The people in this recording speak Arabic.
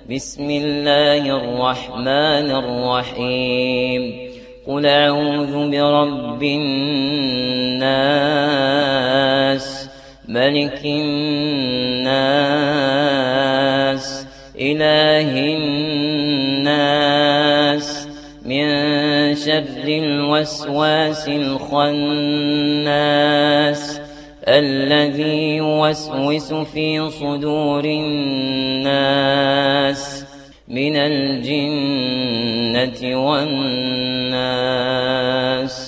بسم الله الرحمن الرحيم قل أعوذ برب الناس ملك الناس إله الناس من شر الوسواس الخناس الذي يوسوس في صدور الناس من الجنة والناس.